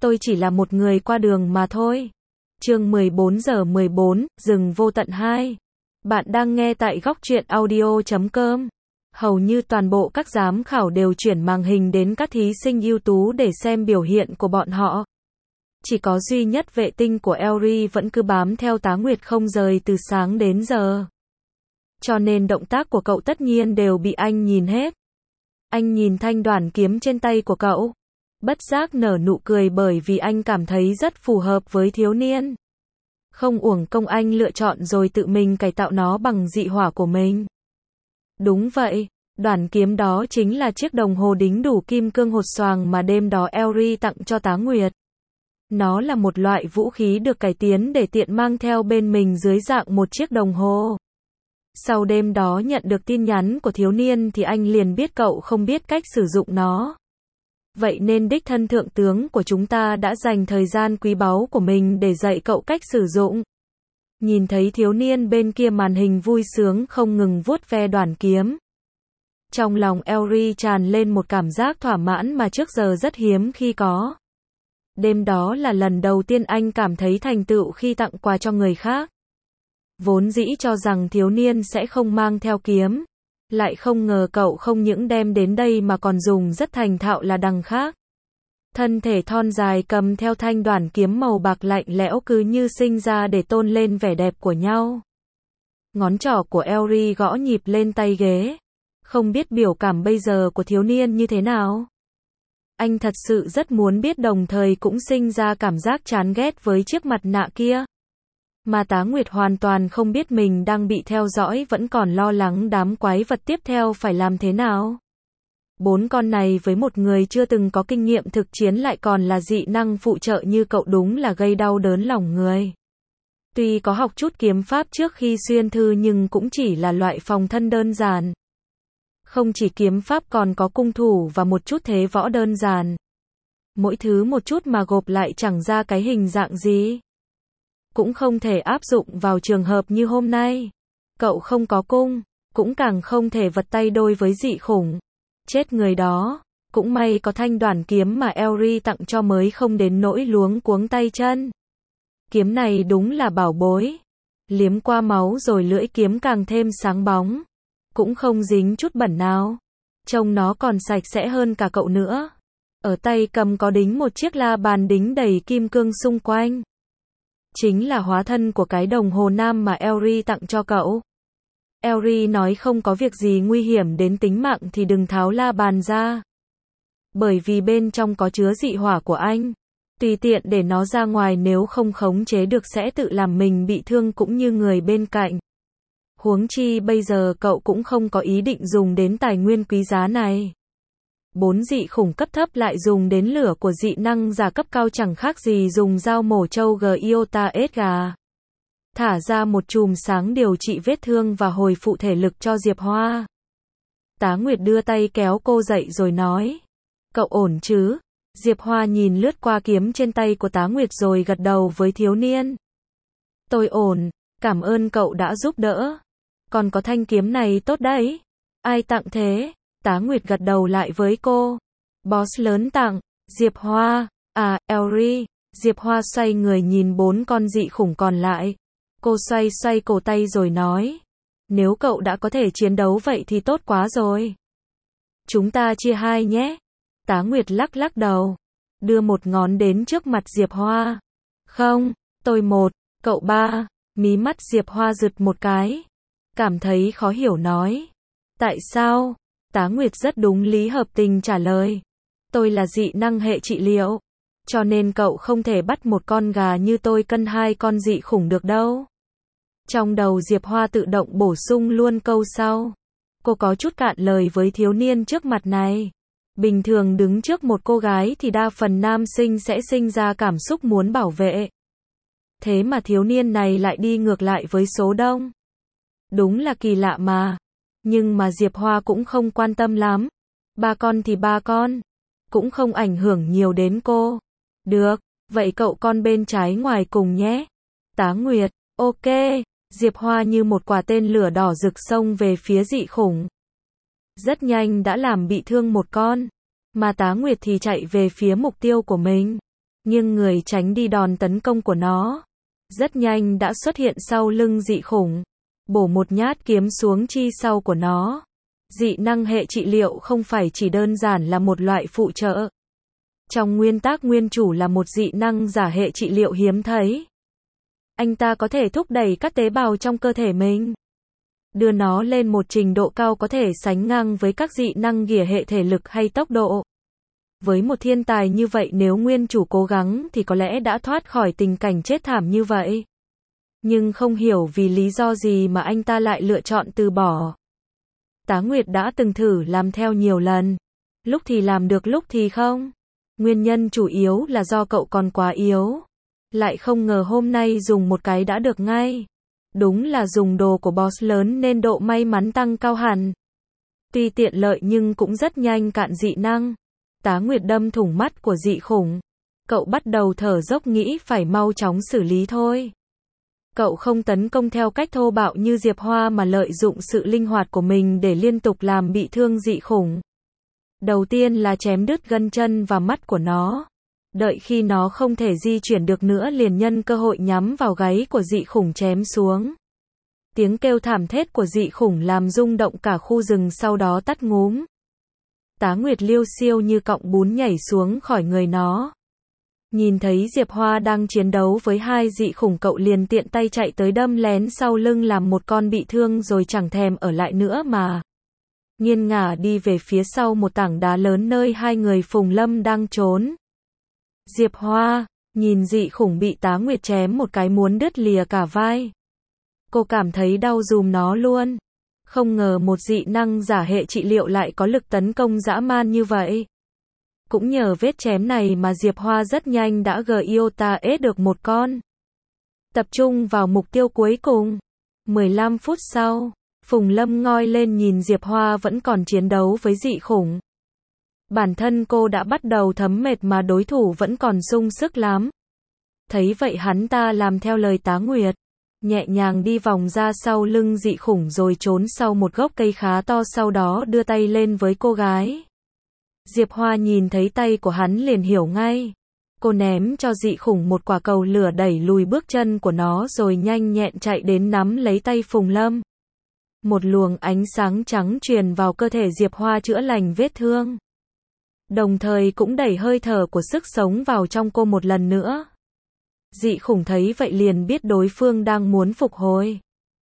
Tôi chỉ là một người qua đường mà thôi. Chương 14:14, rừng vô tận 2. Bạn đang nghe tại góc truyện audio.com. Hầu như toàn bộ các giám khảo đều chuyển màn hình đến các thí sinh ưu tú để xem biểu hiện của bọn họ. Chỉ có duy nhất vệ tinh của Elry vẫn cứ bám theo Tá Nguyệt không rời từ sáng đến giờ. Cho nên động tác của cậu tất nhiên đều bị anh nhìn hết. Anh nhìn thanh đoản kiếm trên tay của cậu, bất giác nở nụ cười bởi vì anh cảm thấy rất phù hợp với thiếu niên. Không uổng công anh lựa chọn rồi tự mình cải tạo nó bằng dị hỏa của mình. Đúng vậy, đoản kiếm đó chính là chiếc đồng hồ đính đủ kim cương hột xoàng mà đêm đó Elry tặng cho Tá Nguyệt. Nó là một loại vũ khí được cải tiến để tiện mang theo bên mình dưới dạng một chiếc đồng hồ. Sau đêm đó nhận được tin nhắn của thiếu niên thì anh liền biết cậu không biết cách sử dụng nó. Vậy nên đích thân thượng tướng của chúng ta đã dành thời gian quý báu của mình để dạy cậu cách sử dụng. Nhìn thấy thiếu niên bên kia màn hình vui sướng không ngừng vuốt ve đoản kiếm. Trong lòng Elry tràn lên một cảm giác thỏa mãn mà trước giờ rất hiếm khi có. Đêm đó là lần đầu tiên anh cảm thấy thành tựu khi tặng quà cho người khác. Vốn dĩ cho rằng thiếu niên sẽ không mang theo kiếm. Lại không ngờ cậu không những đem đến đây mà còn dùng rất thành thạo là đằng khác. Thân thể thon dài cầm theo thanh đoản kiếm màu bạc lạnh lẽo cứ như sinh ra để tôn lên vẻ đẹp của nhau. Ngón trỏ của Elry gõ nhịp lên tay ghế. Không biết biểu cảm bây giờ của thiếu niên như thế nào. Anh thật sự rất muốn biết đồng thời cũng sinh ra cảm giác chán ghét với chiếc mặt nạ kia. Mà Tá Nguyệt hoàn toàn không biết mình đang bị theo dõi vẫn còn lo lắng đám quái vật tiếp theo phải làm thế nào. 4 con này với một người chưa từng có kinh nghiệm thực chiến lại còn là dị năng phụ trợ như cậu đúng là gây đau đớn lòng người. Tuy có học chút kiếm pháp trước khi xuyên thư nhưng cũng chỉ là loại phòng thân đơn giản. Không chỉ kiếm pháp còn có cung thủ và một chút thế võ đơn giản. Mỗi thứ một chút mà gộp lại chẳng ra cái hình dạng gì. Cũng không thể áp dụng vào trường hợp như hôm nay. Cậu không có cung, cũng càng không thể vật tay đôi với dị khủng. Chết người đó, cũng may có thanh đoản kiếm mà Elry tặng cho mới không đến nỗi luống cuống tay chân. Kiếm này đúng là bảo bối. Liếm qua máu rồi lưỡi kiếm càng thêm sáng bóng. Cũng không dính chút bẩn nào. Trông nó còn sạch sẽ hơn cả cậu nữa. Ở tay cầm có đính một chiếc la bàn đính đầy kim cương xung quanh. Chính là hóa thân của cái đồng hồ nam mà Elry tặng cho cậu. Elry nói không có việc gì nguy hiểm đến tính mạng thì đừng tháo la bàn ra. Bởi vì bên trong có chứa dị hỏa của anh. Tùy tiện để nó ra ngoài nếu không khống chế được sẽ tự làm mình bị thương cũng như người bên cạnh. Huống chi bây giờ cậu cũng không có ý định dùng đến tài nguyên quý giá này. 4 dị khủng cấp thấp lại dùng đến lửa của dị năng giả cấp cao chẳng khác gì dùng dao mổ trâu Giota Edgar. Thả ra một chùm sáng điều trị vết thương và hồi phụ thể lực cho Diệp Hoa. Tá Nguyệt đưa tay kéo cô dậy rồi nói. Cậu ổn chứ? Diệp Hoa nhìn lướt qua kiếm trên tay của Tá Nguyệt rồi gật đầu với thiếu niên. Tôi ổn, cảm ơn cậu đã giúp đỡ. Còn có thanh kiếm này tốt đấy. Ai tặng thế? Tá Nguyệt gật đầu lại với cô. Boss lớn tặng. Diệp Hoa. À, Elry. Diệp Hoa xoay người nhìn 4 con dị khủng còn lại. Cô xoay xoay cổ tay rồi nói. Nếu cậu đã có thể chiến đấu vậy thì tốt quá rồi. Chúng ta chia 2 nhé. Tá Nguyệt lắc lắc đầu. Đưa một ngón đến trước mặt Diệp Hoa. Không, tôi 1, cậu 3. Mí mắt Diệp Hoa giật một cái. Cảm thấy khó hiểu nói. Tại sao? Tá Nguyệt rất đúng lý hợp tình trả lời. Tôi là dị năng hệ trị liệu. Cho nên cậu không thể bắt một con gà như tôi cân 2 con dị khủng được đâu. Trong đầu Diệp Hoa tự động bổ sung luôn câu sau. Cô có chút cạn lời với thiếu niên trước mặt này. Bình thường đứng trước một cô gái thì đa phần nam sinh sẽ sinh ra cảm xúc muốn bảo vệ. Thế mà thiếu niên này lại đi ngược lại với số đông. Đúng là kỳ lạ mà. Nhưng mà Diệp Hoa cũng không quan tâm lắm. 3 con thì 3 con. Cũng không ảnh hưởng nhiều đến cô. Được, vậy cậu con bên trái ngoài cùng nhé. Tá Nguyệt, ok. Diệp Hoa như một quả tên lửa đỏ rực xông về phía dị khủng. Rất nhanh đã làm bị thương một con. Mà Tá Nguyệt thì chạy về phía mục tiêu của mình. nghiêng người tránh đi đòn tấn công của nó. Rất nhanh đã xuất hiện sau lưng dị khủng, bổ một nhát kiếm xuống chi sau của nó. Dị năng hệ trị liệu không phải chỉ đơn giản là một loại phụ trợ. Trong nguyên tắc nguyên chủ là một dị năng giả hệ trị liệu hiếm thấy. Anh ta có thể thúc đẩy các tế bào trong cơ thể mình, đưa nó lên một trình độ cao có thể sánh ngang với các dị năng gear hệ thể lực hay tốc độ. Với một thiên tài như vậy nếu nguyên chủ cố gắng thì có lẽ đã thoát khỏi tình cảnh chết thảm như vậy. Nhưng không hiểu vì lý do gì mà anh ta lại lựa chọn từ bỏ. Tá Nguyệt đã từng thử làm theo nhiều lần. Lúc thì làm được lúc thì không. Nguyên nhân chủ yếu là do cậu còn quá yếu. Lại không ngờ hôm nay dùng một cái đã được ngay. Đúng là dùng đồ của boss lớn nên độ may mắn tăng cao hẳn. Tuy tiện lợi nhưng cũng rất nhanh cạn dị năng. Tá Nguyệt đâm thủng mắt của dị khủng. Cậu bắt đầu thở dốc nghĩ phải mau chóng xử lý thôi. Cậu không tấn công theo cách thô bạo như Diệp Hoa mà lợi dụng sự linh hoạt của mình để liên tục làm bị thương dị khủng. Đầu tiên là chém đứt gân chân và mắt của nó. Đợi khi nó không thể di chuyển được nữa liền nhân cơ hội nhắm vào gáy của dị khủng chém xuống. Tiếng kêu thảm thiết của dị khủng làm rung động cả khu rừng sau đó tắt ngúm. Tá Nguyệt liêu xiêu như cọng bún nhảy xuống khỏi người nó. Nhìn thấy Diệp Hoa đang chiến đấu với hai dị khủng cậu liền tiện tay chạy tới đâm lén sau lưng làm một con bị thương rồi chẳng thèm ở lại nữa mà. Nghiêng ngả đi về phía sau một tảng đá lớn nơi hai người Phùng Lâm đang trốn. Diệp Hoa, nhìn dị khủng bị Tá Nguyệt chém một cái muốn đứt lìa cả vai. Cô cảm thấy đau giùm nó luôn. Không ngờ một dị năng giả hệ trị liệu lại có lực tấn công dã man như vậy. Cũng nhờ vết chém này mà Diệp Hoa rất nhanh đã Giota ết được một con. Tập trung vào mục tiêu cuối cùng. 15 phút sau, Phùng Lâm ngoi lên nhìn Diệp Hoa vẫn còn chiến đấu với dị khủng. Bản thân cô đã bắt đầu thấm mệt mà đối thủ vẫn còn sung sức lắm. Thấy vậy hắn ta làm theo lời Tá Nguyệt. Nhẹ nhàng đi vòng ra sau lưng dị khủng rồi trốn sau một gốc cây khá to sau đó đưa tay lên với cô gái. Diệp Hoa nhìn thấy tay của hắn liền hiểu ngay. Cô ném cho dị khủng một quả cầu lửa đẩy lùi bước chân của nó rồi nhanh nhẹn chạy đến nắm lấy tay Phùng Lâm. Một luồng ánh sáng trắng truyền vào cơ thể Diệp Hoa chữa lành vết thương. Đồng thời cũng đẩy hơi thở của sức sống vào trong cô một lần nữa. Dị khủng thấy vậy liền biết đối phương đang muốn phục hồi.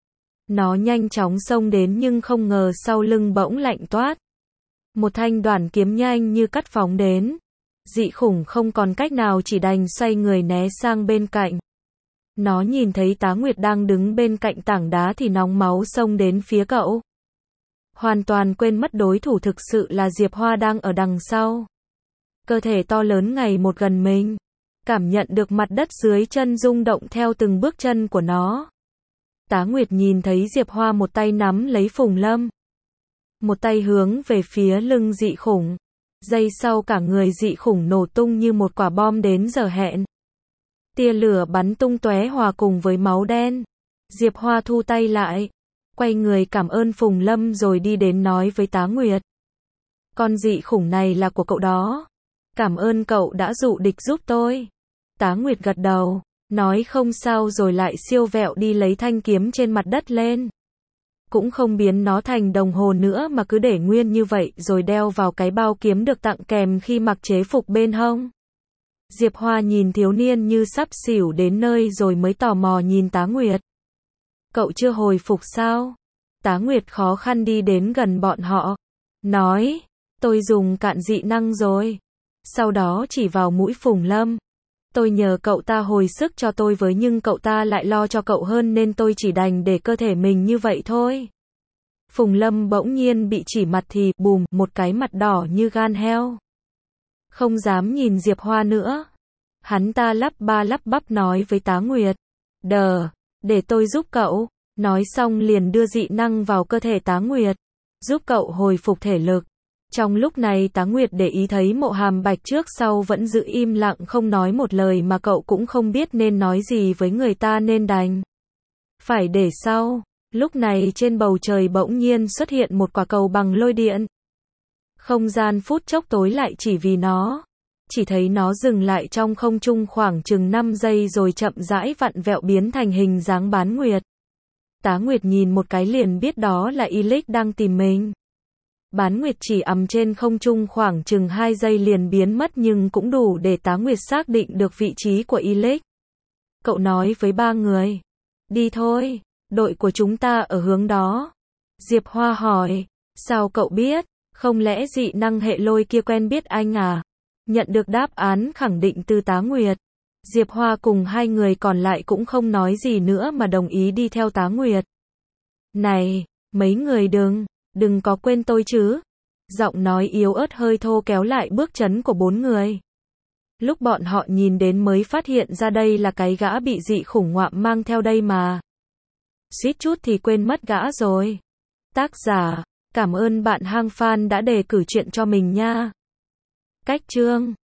Nó nhanh chóng xông đến nhưng không ngờ sau lưng bỗng lạnh toát. Một thanh đoản kiếm nhanh như cắt phóng đến. Dị khủng không còn cách nào chỉ đành xoay người né sang bên cạnh. Nó nhìn thấy Tá Nguyệt đang đứng bên cạnh tảng đá thì nóng máu xông đến phía cậu. Hoàn toàn quên mất đối thủ thực sự là Diệp Hoa đang ở đằng sau. Cơ thể to lớn ngày một gần mình. Cảm nhận được mặt đất dưới chân rung động theo từng bước chân của nó. Tá Nguyệt nhìn thấy Diệp Hoa một tay nắm lấy Phùng Lâm. Một tay hướng về phía lưng dị khủng. Giây sau cả người dị khủng nổ tung như một quả bom đến giờ hẹn. Tia lửa bắn tung tóe hòa cùng với máu đen. Diệp Hoa thu tay lại. Quay người cảm ơn Phùng Lâm rồi đi đến nói với Tá Nguyệt. Con dị khủng này là của cậu đó. Cảm ơn cậu đã dụ địch giúp tôi. Tá Nguyệt gật đầu, nói không sao rồi lại siêu vẹo đi lấy thanh kiếm trên mặt đất lên. Cũng không biến nó thành đồng hồ nữa mà cứ để nguyên như vậy rồi đeo vào cái bao kiếm được tặng kèm khi mặc chế phục bên hông. Diệp Hoa nhìn thiếu niên như sắp xỉu đến nơi rồi mới tò mò nhìn Tá Nguyệt. Cậu chưa hồi phục sao? Tá Nguyệt khó khăn đi đến gần bọn họ. Nói, tôi dùng cạn dị năng rồi. Sau đó chỉ vào mũi Phùng Lâm. Tôi nhờ cậu ta hồi sức cho tôi với nhưng cậu ta lại lo cho cậu hơn nên tôi chỉ đành để cơ thể mình như vậy thôi. Phùng Lâm bỗng nhiên bị chỉ mặt thì bùm một cái mặt đỏ như gan heo. Không dám nhìn Diệp Hoa nữa. Hắn ta lắp ba lắp bắp nói với Tá Nguyệt. Để tôi giúp cậu. Nói xong liền đưa dị năng vào cơ thể Tá Nguyệt. Giúp cậu hồi phục thể lực. Trong lúc này Tá Nguyệt để ý thấy Mộ Hàm Bạch trước sau vẫn giữ im lặng không nói một lời mà cậu cũng không biết nên nói gì với người ta nên đành phải để sau. Lúc này trên bầu trời bỗng nhiên xuất hiện một quả cầu bằng lôi điện. Không gian phút chốc tối lại chỉ vì nó. chỉ thấy nó dừng lại trong không trung khoảng chừng 5 giây rồi chậm rãi vặn vẹo biến thành hình dáng bán nguyệt. Tá Nguyệt nhìn một cái liền biết đó là Illich đang tìm mình. Bán nguyệt chỉ ầm trên không trung khoảng chừng 2 giây liền biến mất nhưng cũng đủ để Tá Nguyệt xác định được vị trí của Illich. Cậu nói với ba người. Đi thôi, đội của chúng ta ở hướng đó. Diệp Hoa hỏi. Sao cậu biết? Không lẽ dị năng hệ lôi kia quen biết anh à? Nhận được đáp án khẳng định từ Tá Nguyệt. Diệp Hoa cùng hai người còn lại cũng không nói gì nữa mà đồng ý đi theo Tá Nguyệt. Này, mấy người đừng có quên tôi chứ. Giọng nói yếu ớt hơi thô kéo lại bước chân của bốn người. Lúc bọn họ nhìn đến mới phát hiện ra đây là cái gã bị dị khủng ngoạm mang theo đây mà. Suýt chút thì quên mất gã rồi. Tác giả, cảm ơn bạn Hang Fan đã đề cử chuyện cho mình nha. Cách chương